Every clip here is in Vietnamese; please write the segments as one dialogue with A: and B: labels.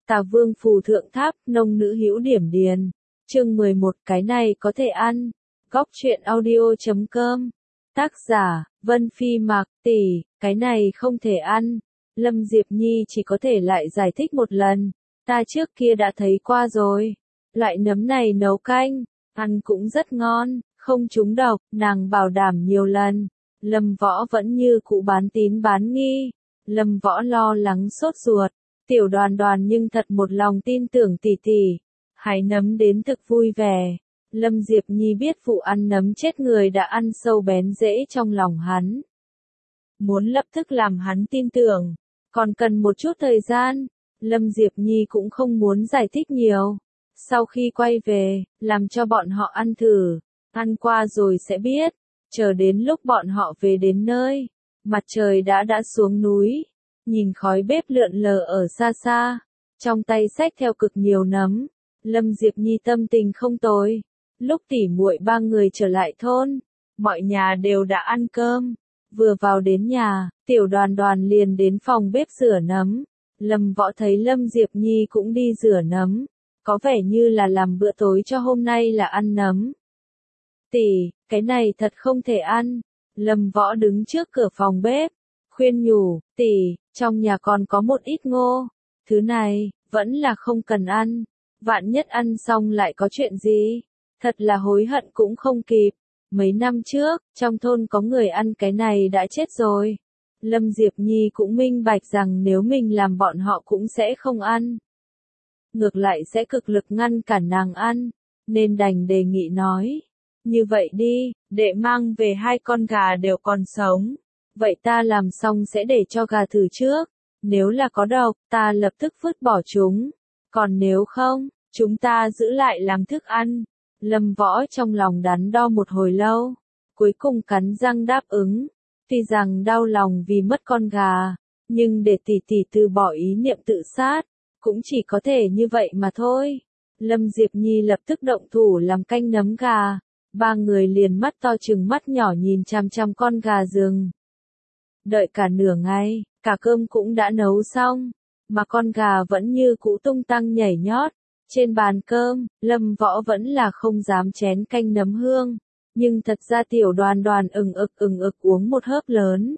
A: Tà Vương phù thượng tháp, nông nữ hữu điểm điền. Chương 11, cái này có thể ăn. Góc truyện audio.com. Tác giả, Vân Phi Mạc Tỷ, cái này không thể ăn. Lâm Diệp Nhi chỉ có thể lại giải thích một lần. Ta trước kia đã thấy qua rồi. Loại nấm này nấu canh, ăn cũng rất ngon, không trúng độc, nàng bảo đảm nhiều lần. Lâm Võ vẫn như cũ bán tín bán nghi. Lâm Võ lo lắng sốt ruột. Tiểu Đoàn Đoàn nhưng thật một lòng tin tưởng tỷ tỷ. Hái nấm đến thực vui vẻ. Lâm Diệp Nhi biết vụ ăn nấm chết người đã ăn sâu bén rễ trong lòng hắn. Muốn lập tức làm hắn tin tưởng, còn cần một chút thời gian. Lâm Diệp Nhi cũng không muốn giải thích nhiều. Sau khi quay về, làm cho bọn họ ăn thử. Ăn qua rồi sẽ biết. Chờ đến lúc bọn họ về đến nơi, mặt trời đã xuống núi. Nhìn khói bếp lượn lờ ở xa xa, trong tay xách theo cực nhiều nấm, Lâm Diệp Nhi tâm tình không tồi. Lúc tỉ muội ba người trở lại thôn, mọi nhà đều đã ăn cơm. Vừa vào đến nhà, Tiểu Đoàn Đoàn liền đến phòng bếp rửa nấm. Lâm Võ thấy Lâm Diệp Nhi cũng đi rửa nấm, có vẻ như là làm bữa tối cho hôm nay là ăn nấm. Tỷ, cái này thật không thể ăn. Lâm Võ đứng trước cửa phòng bếp, khuyên nhủ, tỷ, trong nhà còn có một ít ngô, thứ này, vẫn là không cần ăn, vạn nhất ăn xong lại có chuyện gì, thật là hối hận cũng không kịp. Mấy năm trước, trong thôn có người ăn cái này đã chết rồi. Lâm Diệp Nhi cũng minh bạch rằng nếu mình làm bọn họ cũng sẽ không ăn. Ngược lại sẽ cực lực ngăn cản nàng ăn, nên đành đề nghị nói. Như vậy đi, đệ mang về 2 con gà đều còn sống. Vậy ta làm xong sẽ để cho gà thử trước. Nếu là có độc, ta lập tức vứt bỏ chúng. Còn nếu không, chúng ta giữ lại làm thức ăn. Lâm Võ trong lòng đắn đo một hồi lâu. Cuối cùng cắn răng đáp ứng. Tuy rằng đau lòng vì mất con gà, nhưng để tỷ tỷ từ bỏ ý niệm tự sát, cũng chỉ có thể như vậy mà thôi. Lâm Diệp Nhi lập tức động thủ làm canh nấm gà. Ba người liền mắt to trừng mắt nhỏ nhìn chằm chằm con gà rừng. Đợi cả nửa ngày, cả cơm cũng đã nấu xong, mà con gà vẫn như cũ tung tăng nhảy nhót. Trên bàn cơm, Lâm Võ vẫn là không dám chén canh nấm hương, nhưng thật ra Tiểu Đoàn Đoàn ừng ực uống một hớp lớn.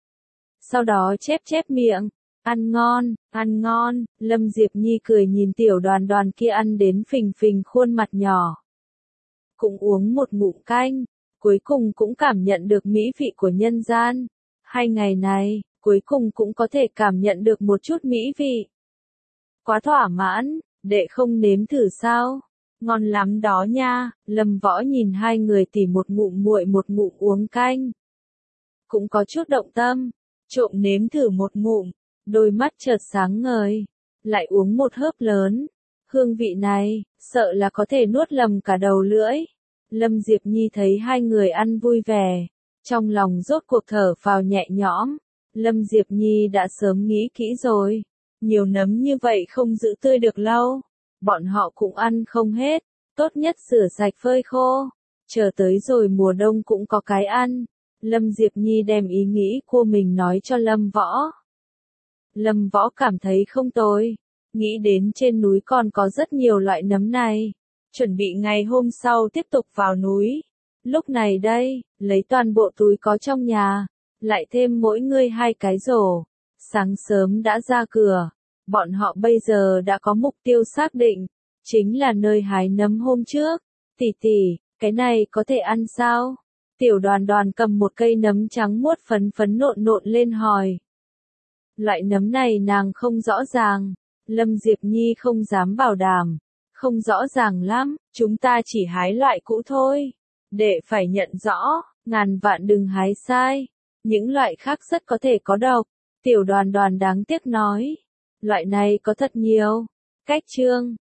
A: Sau đó chép miệng, ăn ngon, Lâm Diệp Nhi cười nhìn Tiểu Đoàn Đoàn kia ăn đến phình phình khuôn mặt nhỏ. Cũng uống một ngụm canh, cuối cùng cũng cảm nhận được mỹ vị của nhân gian. 2 ngày này, cuối cùng cũng có thể cảm nhận được một chút mỹ vị. Quá thỏa mãn, đệ không nếm thử sao? Ngon lắm đó nha. Lâm Võ nhìn 2 người tỉ một ngụm muội một ngụm uống canh. Cũng có chút động tâm, trộm nếm thử một ngụm, đôi mắt chợt sáng ngời, lại uống một hớp lớn. Hương vị này, sợ là có thể nuốt lầm cả đầu lưỡi. Lâm Diệp Nhi thấy 2 người ăn vui vẻ, trong lòng rốt cuộc thở phào nhẹ nhõm. Lâm Diệp Nhi đã sớm nghĩ kỹ rồi, nhiều nấm như vậy không giữ tươi được lâu, bọn họ cũng ăn không hết, tốt nhất rửa sạch phơi khô, chờ tới rồi mùa đông cũng có cái ăn. Lâm Diệp Nhi đem ý nghĩ của mình nói cho Lâm Võ. Lâm Võ cảm thấy không tồi, nghĩ đến trên núi còn có rất nhiều loại nấm này, chuẩn bị ngày hôm sau tiếp tục vào núi. Lúc này đây, lấy toàn bộ túi có trong nhà, lại thêm mỗi người 2 cái rổ. Sáng sớm đã ra cửa, bọn họ bây giờ đã có mục tiêu xác định, chính là nơi hái nấm hôm trước. Tỷ tỷ, cái này có thể ăn sao? Tiểu Đoàn Đoàn cầm một cây nấm trắng muốt phấn nộn lên hỏi. Loại nấm này nàng không rõ ràng, Lâm Diệp Nhi không dám bảo đảm, không rõ ràng lắm, chúng ta chỉ hái loại cũ thôi. Đệ phải nhận rõ, ngàn vạn đừng hái sai, những loại khác rất có thể có độc. Tiểu Đoàn Đoàn đáng tiếc nói, loại này có thật nhiều. Cách chương